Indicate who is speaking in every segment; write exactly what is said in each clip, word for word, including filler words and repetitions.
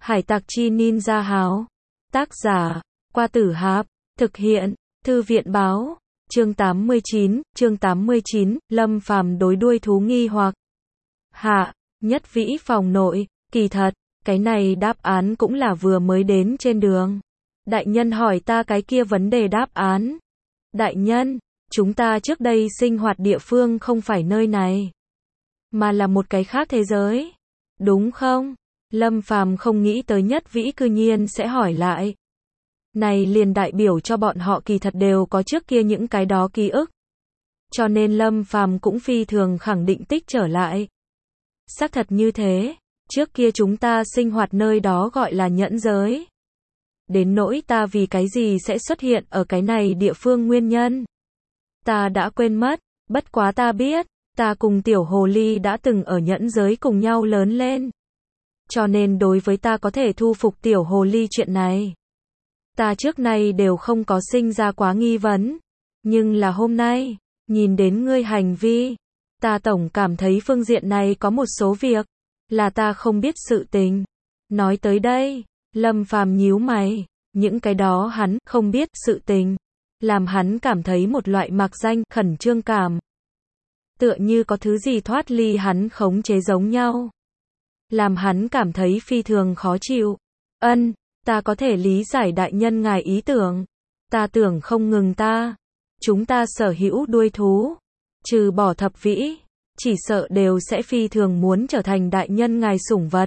Speaker 1: Hải tặc chi ninja háo. Tác giả, Qua Tử Hạp. Thực hiện, Thư viện báo. Chương tám mươi chín, chương tám mươi chín, Lâm Phàm đối đuôi thú nghi hoặc. Hạ, Nhất Vĩ phòng nội, kỳ thật, cái này đáp án cũng là vừa mới đến trên đường. Đại nhân hỏi ta cái kia vấn đề đáp án. Đại nhân, chúng ta trước đây sinh hoạt địa phương không phải nơi này, mà là một cái khác thế giới. Đúng không? Lâm Phàm không nghĩ tới Nhất Vĩ cư nhiên sẽ hỏi lại. Này liền đại biểu cho bọn họ kỳ thật đều có trước kia những cái đó ký ức. Cho nên Lâm Phàm cũng phi thường khẳng định tích trở lại. Xác thật như thế, trước kia chúng ta sinh hoạt nơi đó gọi là nhẫn giới. Đến nỗi ta vì cái gì sẽ xuất hiện ở cái này địa phương nguyên nhân, ta đã quên mất, bất quá ta biết, ta cùng tiểu hồ ly đã từng ở nhẫn giới cùng nhau lớn lên. Cho nên đối với ta có thể thu phục tiểu hồ ly chuyện này, ta trước nay đều không có sinh ra quá nghi vấn. Nhưng là hôm nay, nhìn đến ngươi hành vi, ta tổng cảm thấy phương diện này có một số việc, là ta không biết sự tình. Nói tới đây, Lâm Phàm nhíu mày, những cái đó hắn không biết sự tình, làm hắn cảm thấy một loại mạc danh khẩn trương cảm. Tựa như có thứ gì thoát ly hắn khống chế giống nhau. Làm hắn cảm thấy phi thường khó chịu. Ân, ta có thể lý giải đại nhân ngài ý tưởng. Ta tưởng không ngừng ta. Chúng ta sở hữu đuôi thú, trừ bỏ thập vĩ, chỉ sợ đều sẽ phi thường muốn trở thành đại nhân ngài sủng vật.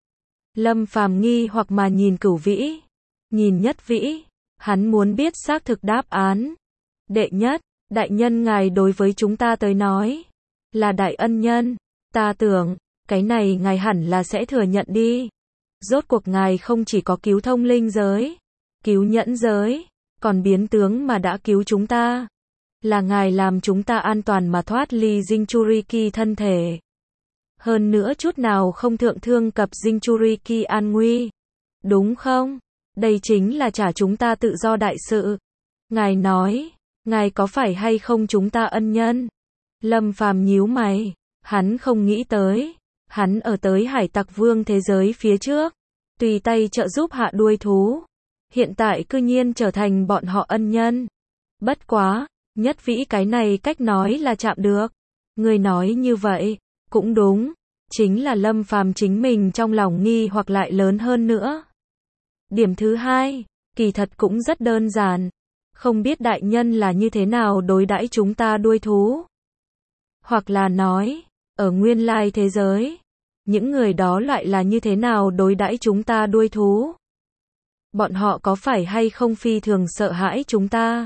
Speaker 1: Lâm Phàm nghi hoặc mà nhìn Cửu Vĩ, nhìn Nhất Vĩ, hắn muốn biết xác thực đáp án. Đệ nhất, đại nhân ngài đối với chúng ta tới nói, là đại ân nhân, ta tưởng, cái này ngài hẳn là sẽ thừa nhận đi. Rốt cuộc ngài không chỉ có cứu thông linh giới, cứu nhẫn giới, còn biến tướng mà đã cứu chúng ta. Là ngài làm chúng ta an toàn mà thoát ly Jinchuriki thân thể. Hơn nữa chút nào không thượng thương cập Jinchuriki an nguy. Đúng không? Đây chính là trả chúng ta tự do đại sự. Ngài nói, ngài có phải hay không chúng ta ân nhân? Lâm Phàm nhíu mày, hắn không nghĩ tới, hắn ở tới hải tặc vương thế giới phía trước, tùy tay trợ giúp hạ đuôi thú, hiện tại cư nhiên trở thành bọn họ ân nhân. Bất quá, Nhất Vĩ cái này cách nói là chạm được. Người nói như vậy, cũng đúng, chính là Lâm Phàm chính mình trong lòng nghi hoặc lại lớn hơn nữa. Điểm thứ hai, kỳ thật cũng rất đơn giản. Không biết đại nhân là như thế nào đối đãi chúng ta đuôi thú. Hoặc là nói, ở nguyên lai thế giới, những người đó lại là như thế nào đối đãi chúng ta đuôi thú. Bọn họ có phải hay không phi thường sợ hãi chúng ta.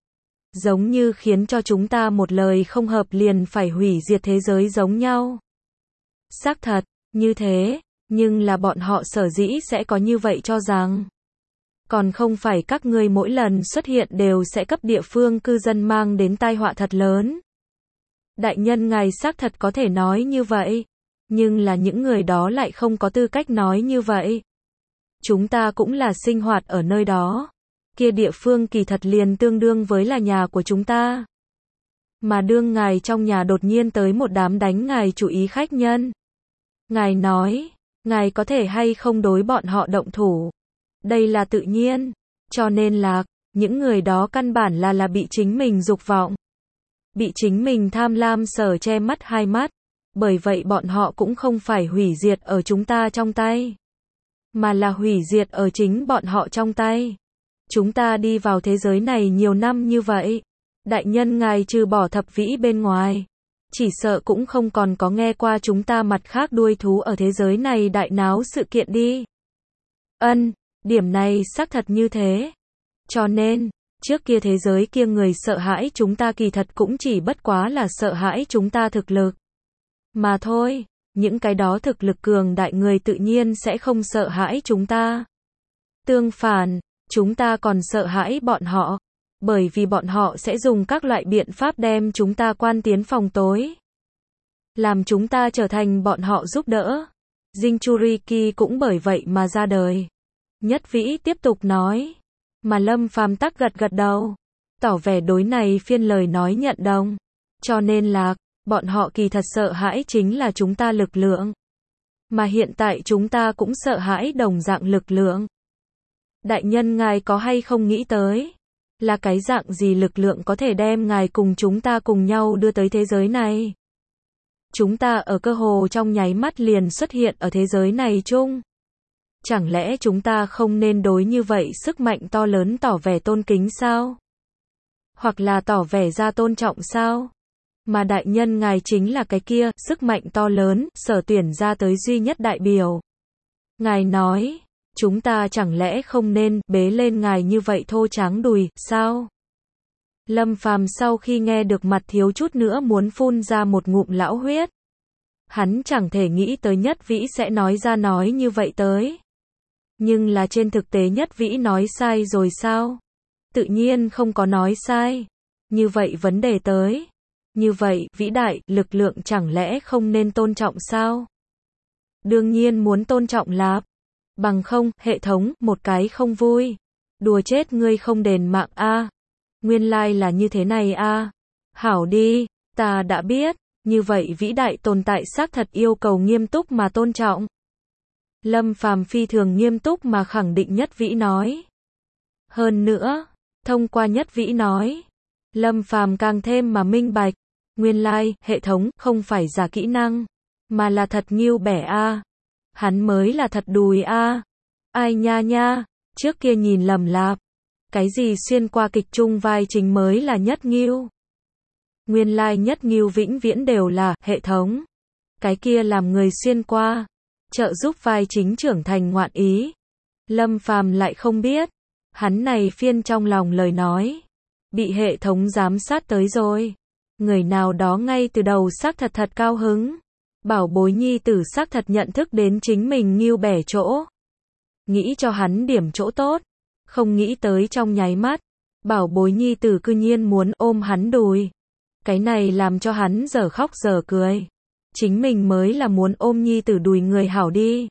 Speaker 1: Giống như khiến cho chúng ta một lời không hợp liền phải hủy diệt thế giới giống nhau. Xác thật, như thế, nhưng là bọn họ sở dĩ sẽ có như vậy cho rằng. Còn không phải các ngươi mỗi lần xuất hiện đều sẽ cấp địa phương cư dân mang đến tai họa thật lớn. Đại nhân ngài xác thật có thể nói như vậy, nhưng là những người đó lại không có tư cách nói như vậy. Chúng ta cũng là sinh hoạt ở nơi đó. Kia địa phương kỳ thật liền tương đương với là nhà của chúng ta. Mà đương ngài trong nhà đột nhiên tới một đám đánh ngài chủ ý khách nhân. Ngài nói, ngài có thể hay không đối bọn họ động thủ. Đây là tự nhiên, cho nên là, những người đó căn bản là là bị chính mình dục vọng. Bị chính mình tham lam sở che mắt hai mắt. Bởi vậy bọn họ cũng không phải hủy diệt ở chúng ta trong tay, mà là hủy diệt ở chính bọn họ trong tay. Chúng ta đi vào thế giới này nhiều năm như vậy. Đại nhân ngài trừ bỏ thập vĩ bên ngoài, chỉ sợ cũng không còn có nghe qua chúng ta mặt khác đuôi thú ở thế giới này đại náo sự kiện đi. Ân, điểm này xác thật như thế. Cho nên, trước kia thế giới kia người sợ hãi chúng ta kỳ thật cũng chỉ bất quá là sợ hãi chúng ta thực lực. Mà thôi, những cái đó thực lực cường đại người tự nhiên sẽ không sợ hãi chúng ta. Tương phản, chúng ta còn sợ hãi bọn họ, bởi vì bọn họ sẽ dùng các loại biện pháp đem chúng ta quan tiến phòng tối. Làm chúng ta trở thành bọn họ giúp đỡ. Jinchuriki cũng bởi vậy mà ra đời. Nhất Vĩ tiếp tục nói. Mà Lâm Phàm tắc gật gật đầu, tỏ vẻ đối này phiên lời nói nhận đồng. Cho nên là, bọn họ kỳ thật sợ hãi chính là chúng ta lực lượng. Mà hiện tại chúng ta cũng sợ hãi đồng dạng lực lượng. Đại nhân ngài có hay không nghĩ tới, là cái dạng gì lực lượng có thể đem ngài cùng chúng ta cùng nhau đưa tới thế giới này? Chúng ta ở cơ hồ trong nháy mắt liền xuất hiện ở thế giới này chung. Chẳng lẽ chúng ta không nên đối như vậy sức mạnh to lớn tỏ vẻ tôn kính sao? Hoặc là tỏ vẻ ra tôn trọng sao? Mà đại nhân ngài chính là cái kia, sức mạnh to lớn, sở tuyển ra tới duy nhất đại biểu. Ngài nói, chúng ta chẳng lẽ không nên bế lên ngài như vậy thô tráng đùi, sao? Lâm Phàm sau khi nghe được mặt thiếu chút nữa muốn phun ra một ngụm lão huyết. Hắn chẳng thể nghĩ tới Nhất Vĩ sẽ nói ra nói như vậy tới. Nhưng là trên thực tế Nhất Vĩ nói sai rồi sao? Tự nhiên không có nói sai. Như vậy vấn đề tới. Như vậy, vĩ đại, lực lượng chẳng lẽ không nên tôn trọng sao? Đương nhiên muốn tôn trọng lạp. Bằng không, hệ thống, một cái không vui. Đùa chết ngươi không đền mạng a. Nguyên lai là như thế này a. Hảo đi, ta đã biết. Như vậy vĩ đại tồn tại xác thật yêu cầu nghiêm túc mà tôn trọng. Lâm Phàm phi thường nghiêm túc mà khẳng định Nhất Vĩ nói. Hơn nữa, thông qua Nhất Vĩ nói, Lâm Phàm càng thêm mà minh bạch, nguyên lai, hệ thống không phải giả kỹ năng, mà là thật nghiêu bẻ a. Hắn mới là thật đùi a. Ai nha nha, trước kia nhìn lầm lạp. Cái gì xuyên qua kịch chung vai chính mới là nhất nghiêu. Nguyên lai nhất nghiêu vĩnh viễn đều là hệ thống. Cái kia làm người xuyên qua, trợ giúp vai chính trưởng thành ngoạn ý. Lâm Phàm lại không biết, hắn này phiên trong lòng lời nói, bị hệ thống giám sát tới rồi. Người nào đó ngay từ đầu xác thật thật cao hứng. Bảo bối nhi tử xác thật nhận thức đến chính mình nghiêu bẻ chỗ. Nghĩ cho hắn điểm chỗ tốt. Không nghĩ tới trong nháy mắt. Bảo bối nhi tử cư nhiên muốn ôm hắn đùi. Cái này làm cho hắn giờ khóc giờ cười. Chính mình mới là muốn ôm nhi tử đùi người hảo đi.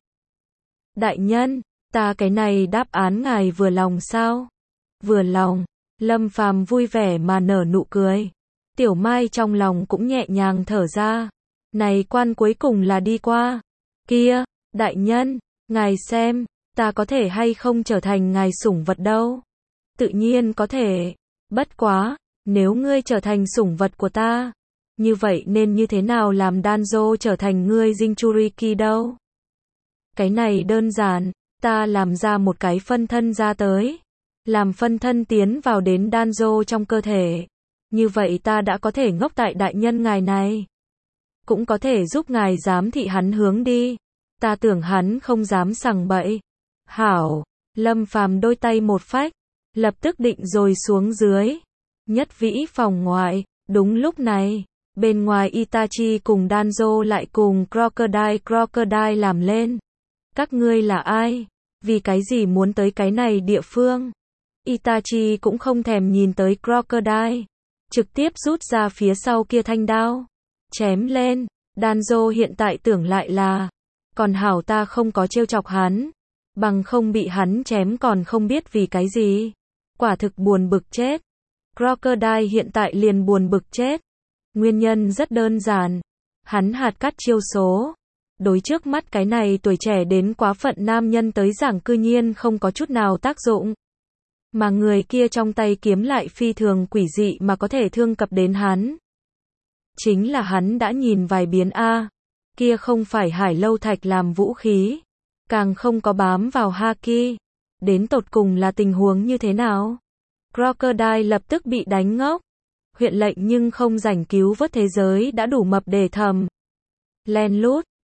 Speaker 1: Đại nhân, ta cái này đáp án ngài vừa lòng sao? Vừa lòng. Lâm Phàm vui vẻ mà nở nụ cười. Tiểu Mai trong lòng cũng nhẹ nhàng thở ra. Này quan cuối cùng là đi qua. Kia, đại nhân, ngài xem, ta có thể hay không trở thành ngài sủng vật đâu? Tự nhiên có thể. Bất quá, nếu ngươi trở thành sủng vật của ta, như vậy nên như thế nào làm Danzo trở thành ngươi Jinchuriki đâu? Cái này đơn giản, ta làm ra một cái phân thân ra tới. Làm phân thân tiến vào đến Danzo trong cơ thể. Như vậy ta đã có thể ngốc tại đại nhân ngài này. Cũng có thể giúp ngài giám thị hắn hướng đi. Ta tưởng hắn không dám sằng bậy. Hảo, Lâm Phàm đôi tay một phách, lập tức định rồi xuống dưới. Nhất Vĩ phòng ngoại, đúng lúc này, bên ngoài Itachi cùng Danzo lại cùng Crocodile Crocodile làm lên. Các ngươi là ai? Vì cái gì muốn tới cái này địa phương? Itachi cũng không thèm nhìn tới Crocodile, trực tiếp rút ra phía sau kia thanh đao, chém lên. Danzo hiện tại tưởng lại là, còn hảo ta không có trêu chọc hắn, bằng không bị hắn chém còn không biết vì cái gì. Quả thực buồn bực chết. Crocodile hiện tại liền buồn bực chết. Nguyên nhân rất đơn giản. Hắn hạt cắt chiêu số. Đối trước mắt cái này tuổi trẻ đến quá phận nam nhân tới giảng cư nhiên không có chút nào tác dụng. Mà người kia trong tay kiếm lại phi thường quỷ dị mà có thể thương cập đến hắn. Chính là hắn đã nhìn vài biến a. Kia không phải hải lâu thạch làm vũ khí. Càng không có bám vào haki. Đến tột cùng là tình huống như thế nào? Crocodile lập tức bị đánh ngốc. Huyện lệnh nhưng không rảnh cứu vớt thế giới đã đủ mập để thầm. Len lút,